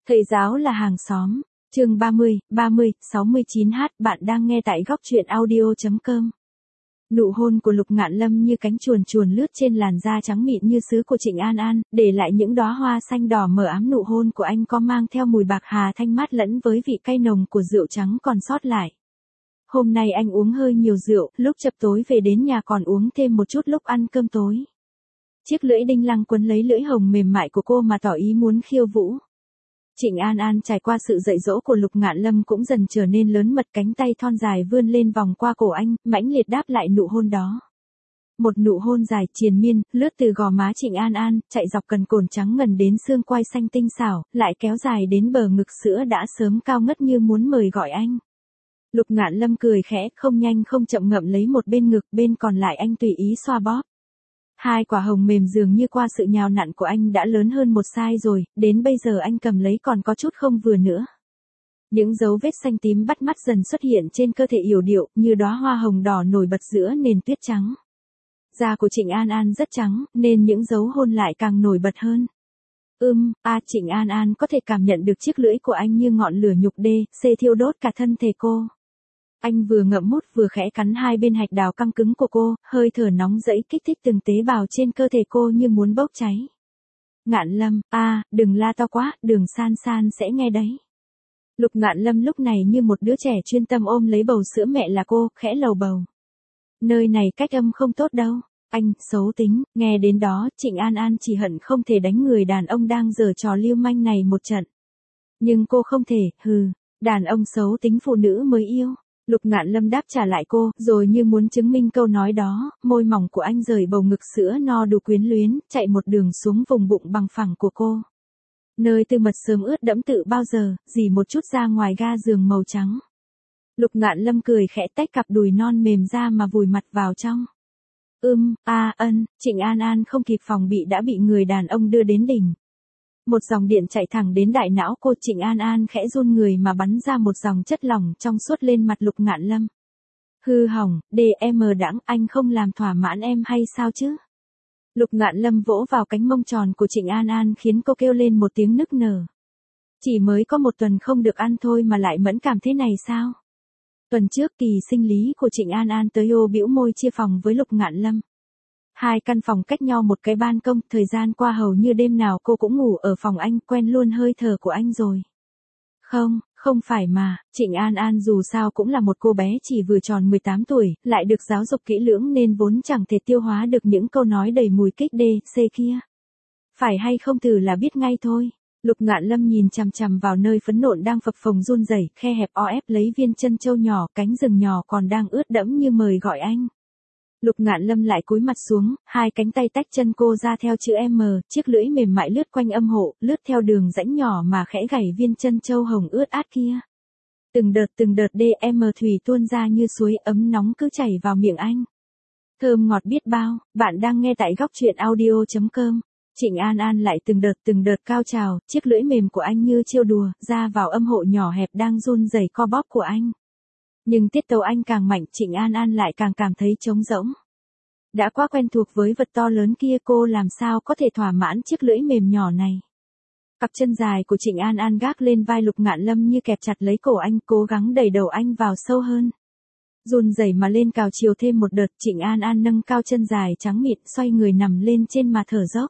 Thầy giáo là hàng xóm. Chương 30, 69H, bạn đang nghe tại góc truyện audio.com. Nụ hôn của Lục Ngạn Lâm như cánh chuồn chuồn lướt trên làn da trắng mịn như sứ của Trịnh An An, để lại những đóa hoa xanh đỏ mờ ám. Nụ hôn của anh có mang theo mùi bạc hà thanh mát lẫn với vị cay nồng của rượu trắng còn sót lại. Hôm nay anh uống hơi nhiều rượu, lúc chập tối về đến nhà còn uống thêm một chút lúc ăn cơm tối. Chiếc lưỡi đinh lăng quấn lấy lưỡi hồng mềm mại của cô mà tỏ ý muốn khiêu vũ. Trịnh An An trải qua sự dạy dỗ của Lục Ngạn Lâm cũng dần trở nên lớn mật, cánh tay thon dài vươn lên vòng qua cổ anh, mãnh liệt đáp lại nụ hôn đó. Một nụ hôn dài triền miên, lướt từ gò má Trịnh An An, chạy dọc cần cổ trắng ngần đến xương quai xanh tinh xảo, lại kéo dài đến bờ ngực sữa đã sớm cao ngất như muốn mời gọi anh. Lục Ngạn Lâm cười khẽ, không nhanh không chậm ngậm lấy một bên ngực, bên còn lại anh tùy ý xoa bóp. Hai quả hồng mềm dường như qua sự nhào nặn của anh đã lớn hơn một size rồi, đến bây giờ anh cầm lấy còn có chút không vừa nữa. Những dấu vết xanh tím bắt mắt dần xuất hiện trên cơ thể yểu điệu, như đóa hoa hồng đỏ nổi bật giữa nền tuyết trắng. Da của Trịnh An An rất trắng, nên những dấu hôn lại càng nổi bật hơn. Trịnh An An có thể cảm nhận được chiếc lưỡi của anh như ngọn lửa nhục đê, thiêu đốt cả thân thể cô. Anh vừa ngậm mút vừa khẽ cắn hai bên hạch đào căng cứng của cô, hơi thở nóng rẫy kích thích từng tế bào trên cơ thể cô như muốn bốc cháy. Ngạn Lâm, đừng la to quá, Đường San San sẽ nghe đấy. Lục Ngạn Lâm lúc này như một đứa trẻ chuyên tâm ôm lấy bầu sữa mẹ là cô, khẽ lầu bầu. Nơi này cách âm không tốt đâu. Anh, xấu tính, nghe đến đó, Trịnh An An chỉ hận không thể đánh người đàn ông đang giở trò lưu manh này một trận. Nhưng cô không thể, đàn ông xấu tính phụ nữ mới yêu. Lục Ngạn Lâm đáp trả lại cô, rồi như muốn chứng minh câu nói đó, môi mỏng của anh rời bầu ngực sữa no đủ quyến luyến, chạy một đường xuống vùng bụng bằng phẳng của cô. Nơi tư mật sớm ướt đẫm tự bao giờ, dì một chút ra ngoài ga giường màu trắng. Lục Ngạn Lâm cười khẽ tách cặp đùi non mềm ra mà vùi mặt vào trong. Trịnh An An không kịp phòng bị đã bị người đàn ông đưa đến đỉnh. Một dòng điện chạy thẳng đến đại não cô. Trịnh An An khẽ run người mà bắn ra một dòng chất lỏng trong suốt lên mặt Lục Ngạn Lâm. Hư hỏng, đãng, anh không làm thỏa mãn em hay sao chứ? Lục Ngạn Lâm vỗ vào cánh mông tròn của Trịnh An An khiến cô kêu lên một tiếng nức nở. Chỉ mới có một tuần không được ăn thôi mà lại mẫn cảm thế này sao? Tuần trước kỳ sinh lý của Trịnh An An tới bĩu môi chia phòng với Lục Ngạn Lâm. Hai căn phòng cách nhau một cái ban công, thời gian qua hầu như đêm nào cô cũng ngủ ở phòng anh, quen luôn hơi thở của anh rồi. Không phải mà, Trịnh An An dù sao cũng là một cô bé chỉ vừa tròn 18 tuổi, lại được giáo dục kỹ lưỡng nên vốn chẳng thể tiêu hóa được những câu nói đầy mùi kích kia. Phải hay không thử là biết ngay thôi. Lục Ngạn Lâm nhìn chằm chằm vào nơi phấn nộn đang phập phồng run rẩy, khe hẹp o ép lấy viên chân châu nhỏ, cánh rừng nhỏ còn đang ướt đẫm như mời gọi anh. Lục Ngạn Lâm lại cúi mặt xuống, hai cánh tay tách chân cô ra theo chữ M, chiếc lưỡi mềm mại lướt quanh âm hộ, lướt theo đường rãnh nhỏ mà khẽ gảy viên chân châu hồng ướt át kia. Từng đợt thủy tuôn ra như suối ấm nóng cứ chảy vào miệng anh. Thơm ngọt biết bao, bạn đang nghe tại góc truyện audio.com. Trịnh An An lại từng đợt cao trào, chiếc lưỡi mềm của anh như trêu đùa, ra vào âm hộ nhỏ hẹp đang run rẩy co bóp của anh. Nhưng tiết tấu anh càng mạnh, Trịnh An An lại càng cảm thấy trống rỗng. Đã quá quen thuộc với vật to lớn kia, cô làm sao có thể thỏa mãn chiếc lưỡi mềm nhỏ này. Cặp chân dài của Trịnh An An gác lên vai Lục Ngạn Lâm như kẹp chặt lấy cổ anh, cố gắng đẩy đầu anh vào sâu hơn. Run rẩy mà lên cào chiều thêm một đợt, Trịnh An An nâng cao chân dài trắng mịn, xoay người nằm lên trên mà thở dốc.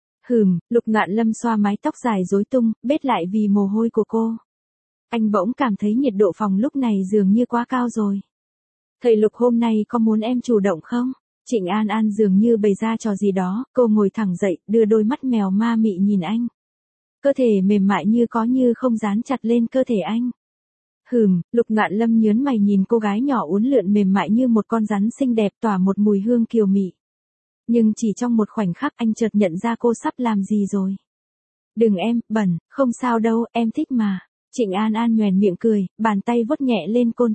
Lục Ngạn Lâm xoa mái tóc dài rối tung, bết lại vì mồ hôi của cô. Anh bỗng cảm thấy nhiệt độ phòng lúc này dường như quá cao rồi. Thầy Lục hôm nay có muốn em chủ động không? Trịnh An An dường như bày ra trò gì đó, cô ngồi thẳng dậy, đưa đôi mắt mèo ma mị nhìn anh. Cơ thể mềm mại như có như không dán chặt lên cơ thể anh. Lục Ngạn Lâm nhớn mày nhìn cô gái nhỏ uốn lượn mềm mại như một con rắn xinh đẹp tỏa một mùi hương kiều mị. Nhưng chỉ trong một khoảnh khắc anh chợt nhận ra cô sắp làm gì rồi. Đừng em, bẩn, không sao đâu, em thích mà. Trịnh An An nhoẻn miệng cười, bàn tay vuốt nhẹ lên côn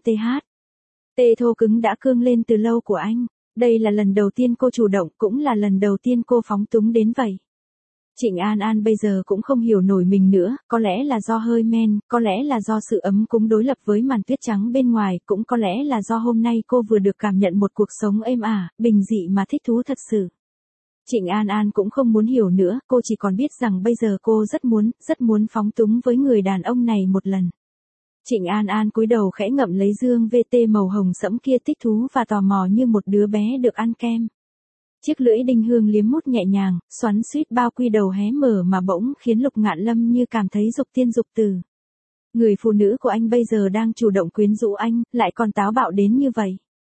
tê thô cứng đã cương lên từ lâu của anh. Đây là lần đầu tiên cô chủ động, cũng là lần đầu tiên cô phóng túng đến vậy. Trịnh An An bây giờ cũng không hiểu nổi mình nữa, có lẽ là do hơi men, có lẽ là do sự ấm cúng đối lập với màn tuyết trắng bên ngoài, cũng có lẽ là do hôm nay cô vừa được cảm nhận một cuộc sống êm ả, bình dị mà thích thú thật sự. Trịnh An An cũng không muốn hiểu nữa, cô chỉ còn biết rằng bây giờ cô rất muốn phóng túng với người đàn ông này một lần. Trịnh An An cúi đầu khẽ ngậm lấy dương VT màu hồng sẫm kia, thích thú và tò mò như một đứa bé được ăn kem. Chiếc lưỡi đinh hương liếm mút nhẹ nhàng, xoắn xuýt bao quy đầu hé mở mà bỗng khiến Lục Ngạn Lâm như cảm thấy dục tiên dục tử. Người phụ nữ của anh bây giờ đang chủ động quyến rũ anh, lại còn táo bạo đến như vậy.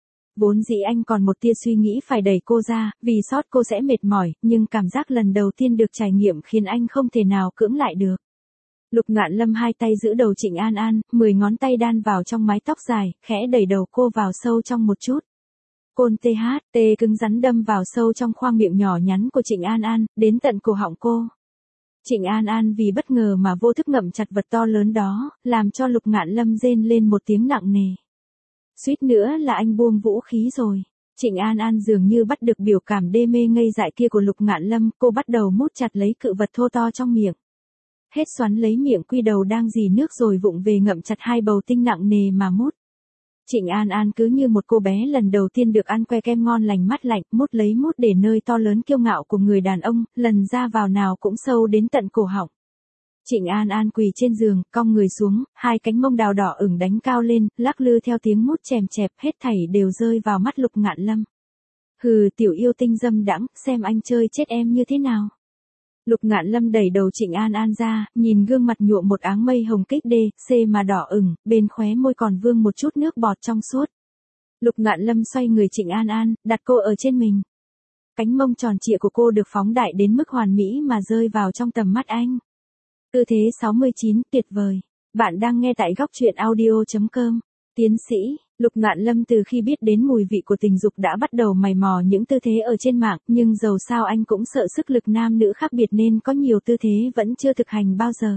Vốn dĩ anh còn một tia suy nghĩ phải đẩy cô ra, vì sót cô sẽ mệt mỏi, nhưng cảm giác lần đầu tiên được trải nghiệm khiến anh không thể nào cưỡng lại được. Lục Ngạn Lâm hai tay giữ đầu Trịnh An An, 10 ngón tay đan vào trong mái tóc dài, khẽ đẩy đầu cô vào sâu trong một chút. Côn THT cứng rắn đâm vào sâu trong khoang miệng nhỏ nhắn của Trịnh An An, đến tận cổ họng cô. Trịnh An An vì bất ngờ mà vô thức ngậm chặt vật to lớn đó, làm cho Lục Ngạn Lâm rên lên một tiếng nặng nề. Suýt nữa là anh buông vũ khí rồi. Trịnh An An dường như bắt được biểu cảm đê mê ngây dại kia của Lục Ngạn Lâm, cô bắt đầu mút chặt lấy cự vật thô to trong miệng. Hết xoắn lấy miệng quy đầu đang rỉ nước rồi vụng về ngậm chặt hai bầu tinh nặng nề mà mút. Trịnh An An cứ như một cô bé lần đầu tiên được ăn que kem ngon lành mát lạnh, mút lấy mút để nơi to lớn kiêu ngạo của người đàn ông, lần ra vào nào cũng sâu đến tận cổ họng. Trịnh An An quỳ trên giường, cong người xuống, hai cánh mông đào đỏ ửng đánh cao lên, lắc lư theo tiếng mút chèm chẹp, hết thảy đều rơi vào mắt Lục Ngạn Lâm. Hừ, tiểu yêu tinh dâm đãng, xem anh chơi chết em như thế nào. Lục Ngạn Lâm đẩy đầu Trịnh An An ra, nhìn gương mặt nhuộm một áng mây hồng kích D, C mà đỏ ửng, bên khóe môi còn vương một chút nước bọt trong suốt. Lục Ngạn Lâm xoay người Trịnh An An, đặt cô ở trên mình. Cánh mông tròn trịa của cô được phóng đại đến mức hoàn mỹ mà rơi vào trong tầm mắt anh. Tư thế 69, tuyệt vời. Bạn đang nghe tại góc truyện audio.com. Tiến sĩ, Lục Ngạn Lâm từ khi biết đến mùi vị của tình dục đã bắt đầu mày mò những tư thế ở trên mạng, nhưng dầu sao anh cũng sợ sức lực nam nữ khác biệt nên có nhiều tư thế vẫn chưa thực hành bao giờ.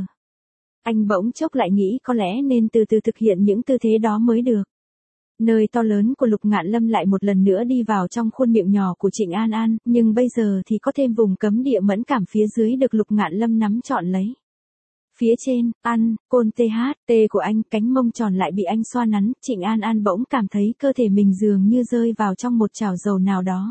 Anh bỗng chốc lại nghĩ có lẽ nên từ từ thực hiện những tư thế đó mới được. Nơi to lớn của Lục Ngạn Lâm lại một lần nữa đi vào trong khuôn miệng nhỏ của Trịnh An An, nhưng bây giờ thì có thêm vùng cấm địa mẫn cảm phía dưới được Lục Ngạn Lâm nắm trọn lấy. Phía trên, côn THT của anh, cánh mông tròn lại bị anh xoa nắn, Trịnh An An bỗng cảm thấy cơ thể mình dường như rơi vào trong một chảo dầu nào đó.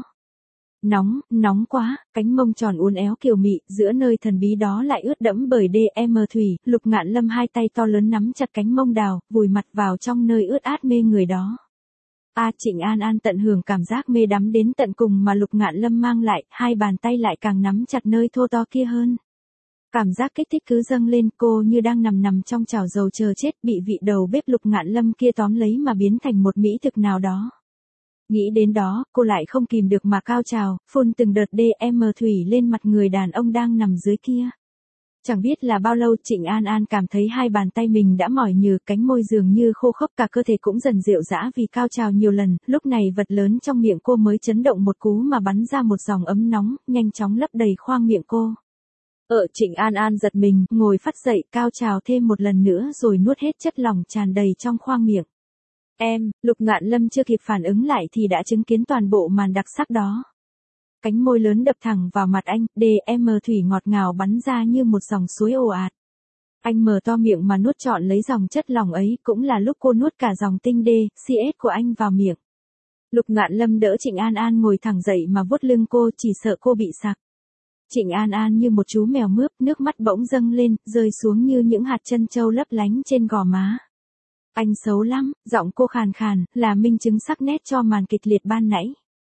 Nóng quá, cánh mông tròn uốn éo kiều mị, giữa nơi thần bí đó lại ướt đẫm bởi DM thủy, Lục Ngạn Lâm hai tay to lớn nắm chặt cánh mông đào, vùi mặt vào trong nơi ướt át mê người đó. Trịnh An An tận hưởng cảm giác mê đắm đến tận cùng mà Lục Ngạn Lâm mang lại, hai bàn tay lại càng nắm chặt nơi thô to kia hơn. Cảm giác kích thích cứ dâng lên, cô như đang nằm trong chảo dầu chờ chết, bị vị đầu bếp Lục Ngạn Lâm kia tóm lấy mà biến thành một mỹ thực nào đó. Nghĩ đến đó, cô lại không kìm được mà cao trào, phun từng đợt DM thủy lên mặt người đàn ông đang nằm dưới kia. Chẳng biết là bao lâu Trịnh An An cảm thấy hai bàn tay mình đã mỏi nhừ, cánh môi dường như khô khốc, cả cơ thể cũng dần rệu rã vì cao trào nhiều lần, lúc này vật lớn trong miệng cô mới chấn động một cú mà bắn ra một dòng ấm nóng, nhanh chóng lấp đầy khoang miệng cô. Trịnh An An giật mình, ngồi phắt dậy, cao trào thêm một lần nữa rồi nuốt hết chất lỏng tràn đầy trong khoang miệng. Lục Ngạn Lâm chưa kịp phản ứng lại thì đã chứng kiến toàn bộ màn đặc sắc đó. Cánh môi lớn đập thẳng vào mặt anh, DM thủy ngọt ngào bắn ra như một dòng suối ồ ạt. Anh mở to miệng mà nuốt trọn lấy dòng chất lỏng ấy, cũng là lúc cô nuốt cả dòng tinh CS của anh vào miệng. Lục Ngạn Lâm đỡ Trịnh An An ngồi thẳng dậy mà vuốt lưng cô, chỉ sợ cô bị sặc. Trịnh An An như một chú mèo mướp, nước mắt bỗng dâng lên, rơi xuống như những hạt trân châu lấp lánh trên gò má. Anh xấu lắm, giọng cô khàn khàn, là minh chứng sắc nét cho màn kịch liệt ban nãy.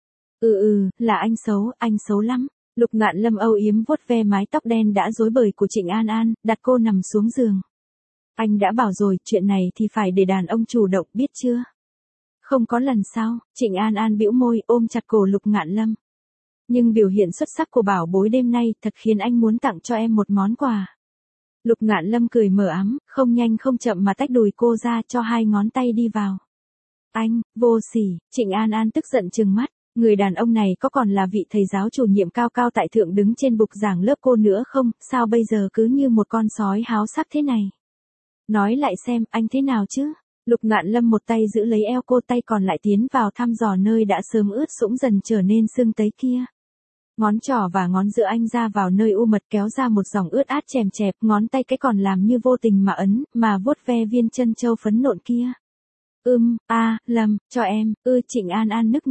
Là anh xấu lắm. Lục Ngạn Lâm âu yếm vuốt ve mái tóc đen đã rối bời của Trịnh An An, đặt cô nằm xuống giường. Anh đã bảo rồi, chuyện này thì phải để đàn ông chủ động, biết chưa? Không có lần sau, Trịnh An An bĩu môi ôm chặt cổ Lục Ngạn Lâm. Nhưng biểu hiện xuất sắc của bảo bối đêm nay thật khiến anh muốn tặng cho em một món quà. Lục Ngạn Lâm cười mờ ám, không nhanh không chậm mà tách đùi cô ra, cho hai ngón tay đi vào. Anh, vô sỉ, Trịnh An An tức giận trừng mắt, người đàn ông này có còn là vị thầy giáo chủ nhiệm cao cao tại thượng đứng trên bục giảng lớp cô nữa không, sao bây giờ cứ như một con sói háo sắc thế này. Nói lại xem, anh thế nào chứ? Lục Ngạn Lâm một tay giữ lấy eo cô, tay còn lại tiến vào thăm dò nơi đã sớm ướt sũng dần trở nên sưng tấy kia. Ngón trỏ và ngón giữa anh ra vào nơi u mật kéo ra một dòng ướt át chèm chẹp, ngón tay cái còn làm như vô tình mà ấn, mà vuốt ve viên chân châu phấn nộn kia. Lâm, cho em, Trịnh An An nức nở.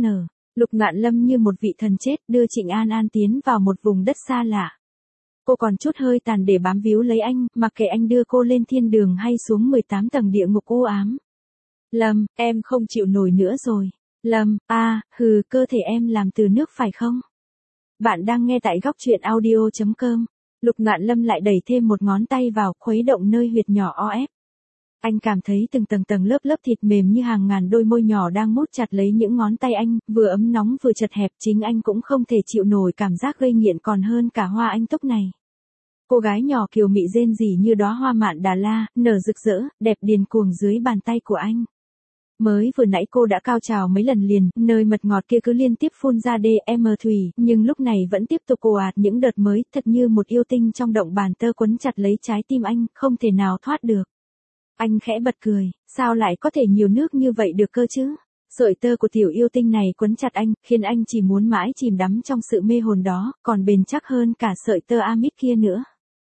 Lục Ngạn Lâm như một vị thần chết đưa Trịnh An An tiến vào một vùng đất xa lạ. Cô còn chút hơi tàn để bám víu lấy anh, mặc kệ anh đưa cô lên thiên đường hay xuống 18 tầng địa ngục u ám. Lâm, em không chịu nổi nữa rồi. Lâm, cơ thể em làm từ nước phải không? Bạn đang nghe tại góc truyện audio.com. Lục Ngạn Lâm lại đẩy thêm một ngón tay vào, khuấy động nơi huyệt nhỏ o ép. Anh cảm thấy từng tầng lớp thịt mềm như hàng ngàn đôi môi nhỏ đang mút chặt lấy những ngón tay anh, vừa ấm nóng vừa chật hẹp, chính anh cũng không thể chịu nổi cảm giác gây nghiện còn hơn cả hoa anh túc này. Cô gái nhỏ kiều mị rên rỉ như đóa hoa mạn Đà La, nở rực rỡ, đẹp điên cuồng dưới bàn tay của anh. Mới vừa nãy cô đã cao trào mấy lần liền, nơi mật ngọt kia cứ liên tiếp phun ra DM thủy, nhưng lúc này vẫn tiếp tục ồ ạt những đợt mới, thật như một yêu tinh trong động bàn tơ quấn chặt lấy trái tim anh, không thể nào thoát được. Anh khẽ bật cười, sao lại có thể nhiều nước như vậy được cơ chứ? Sợi tơ của tiểu yêu tinh này quấn chặt anh, khiến anh chỉ muốn mãi chìm đắm trong sự mê hồn đó, còn bền chắc hơn cả sợi tơ amit kia nữa.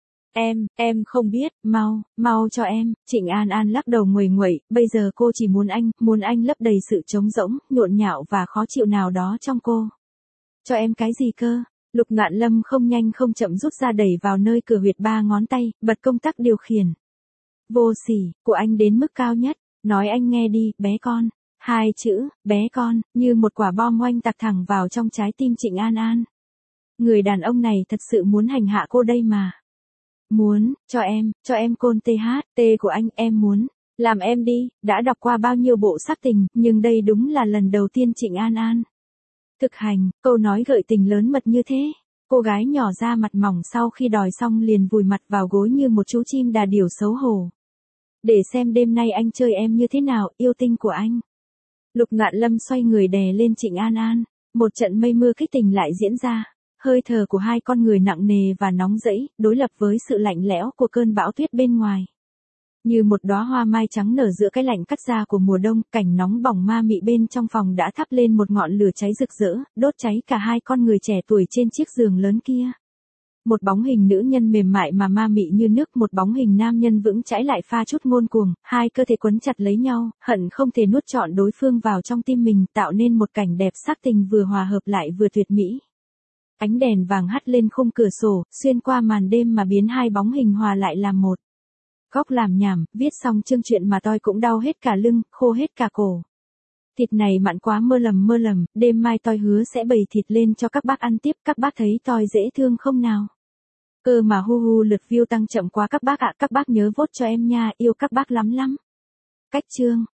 Em không biết, mau cho em. Trịnh An An lắc đầu nguầy nguậy, bây giờ cô chỉ muốn anh lấp đầy sự trống rỗng, nhộn nhạo và khó chịu nào đó trong cô. Cho em cái gì cơ? Lục Ngạn Lâm không nhanh không chậm rút ra đẩy vào nơi cửa huyệt 3 ngón tay, bật công tắc điều khiển. Vô sỉ, của anh đến mức cao nhất, nói anh nghe đi, bé con. 2 chữ, bé con, như một quả bom oanh tạc thẳng vào trong trái tim Trịnh An An. Người đàn ông này thật sự muốn hành hạ cô đây mà. Muốn, cho em côn THT của anh, em muốn. Làm em đi, đã đọc qua bao nhiêu bộ sắc tình, nhưng đây đúng là lần đầu tiên Trịnh An An thực hành, câu nói gợi tình lớn mật như thế. Cô gái nhỏ da mặt mỏng sau khi đòi xong liền vùi mặt vào gối như một chú chim đà điểu xấu hổ. Để xem đêm nay anh chơi em như thế nào, yêu tinh của anh. Lục Ngạn Lâm xoay người đè lên Trịnh An An. Một trận mây mưa kích tình lại diễn ra. Hơi thở của hai con người nặng nề và nóng rẫy, đối lập với sự lạnh lẽo của cơn bão tuyết bên ngoài. Như một đóa hoa mai trắng nở giữa cái lạnh cắt da của mùa đông, cảnh nóng bỏng ma mị bên trong phòng đã thắp lên một ngọn lửa cháy rực rỡ, đốt cháy cả hai con người trẻ tuổi trên chiếc giường lớn kia. Một bóng hình nữ nhân mềm mại mà ma mị như nước, một bóng hình nam nhân vững chãi lại pha chút ngông cuồng, hai cơ thể quấn chặt lấy nhau, hận không thể nuốt trọn đối phương vào trong tim mình, tạo nên một cảnh đẹp sắc tình vừa hòa hợp lại vừa tuyệt mỹ. Ánh đèn vàng hắt lên khung cửa sổ, xuyên qua màn đêm mà biến hai bóng hình hòa lại làm một. Góc làm nhảm, viết xong chương chuyện mà tôi cũng đau hết cả lưng, khô hết cả cổ. Thịt này mặn quá mơ lầm, đêm mai tôi hứa sẽ bày thịt lên cho các bác ăn tiếp, các bác thấy tôi dễ thương không nào? Cơ mà lượt view tăng chậm quá các bác ạ, các bác nhớ vote cho em nha, yêu các bác lắm lắm. Cách chương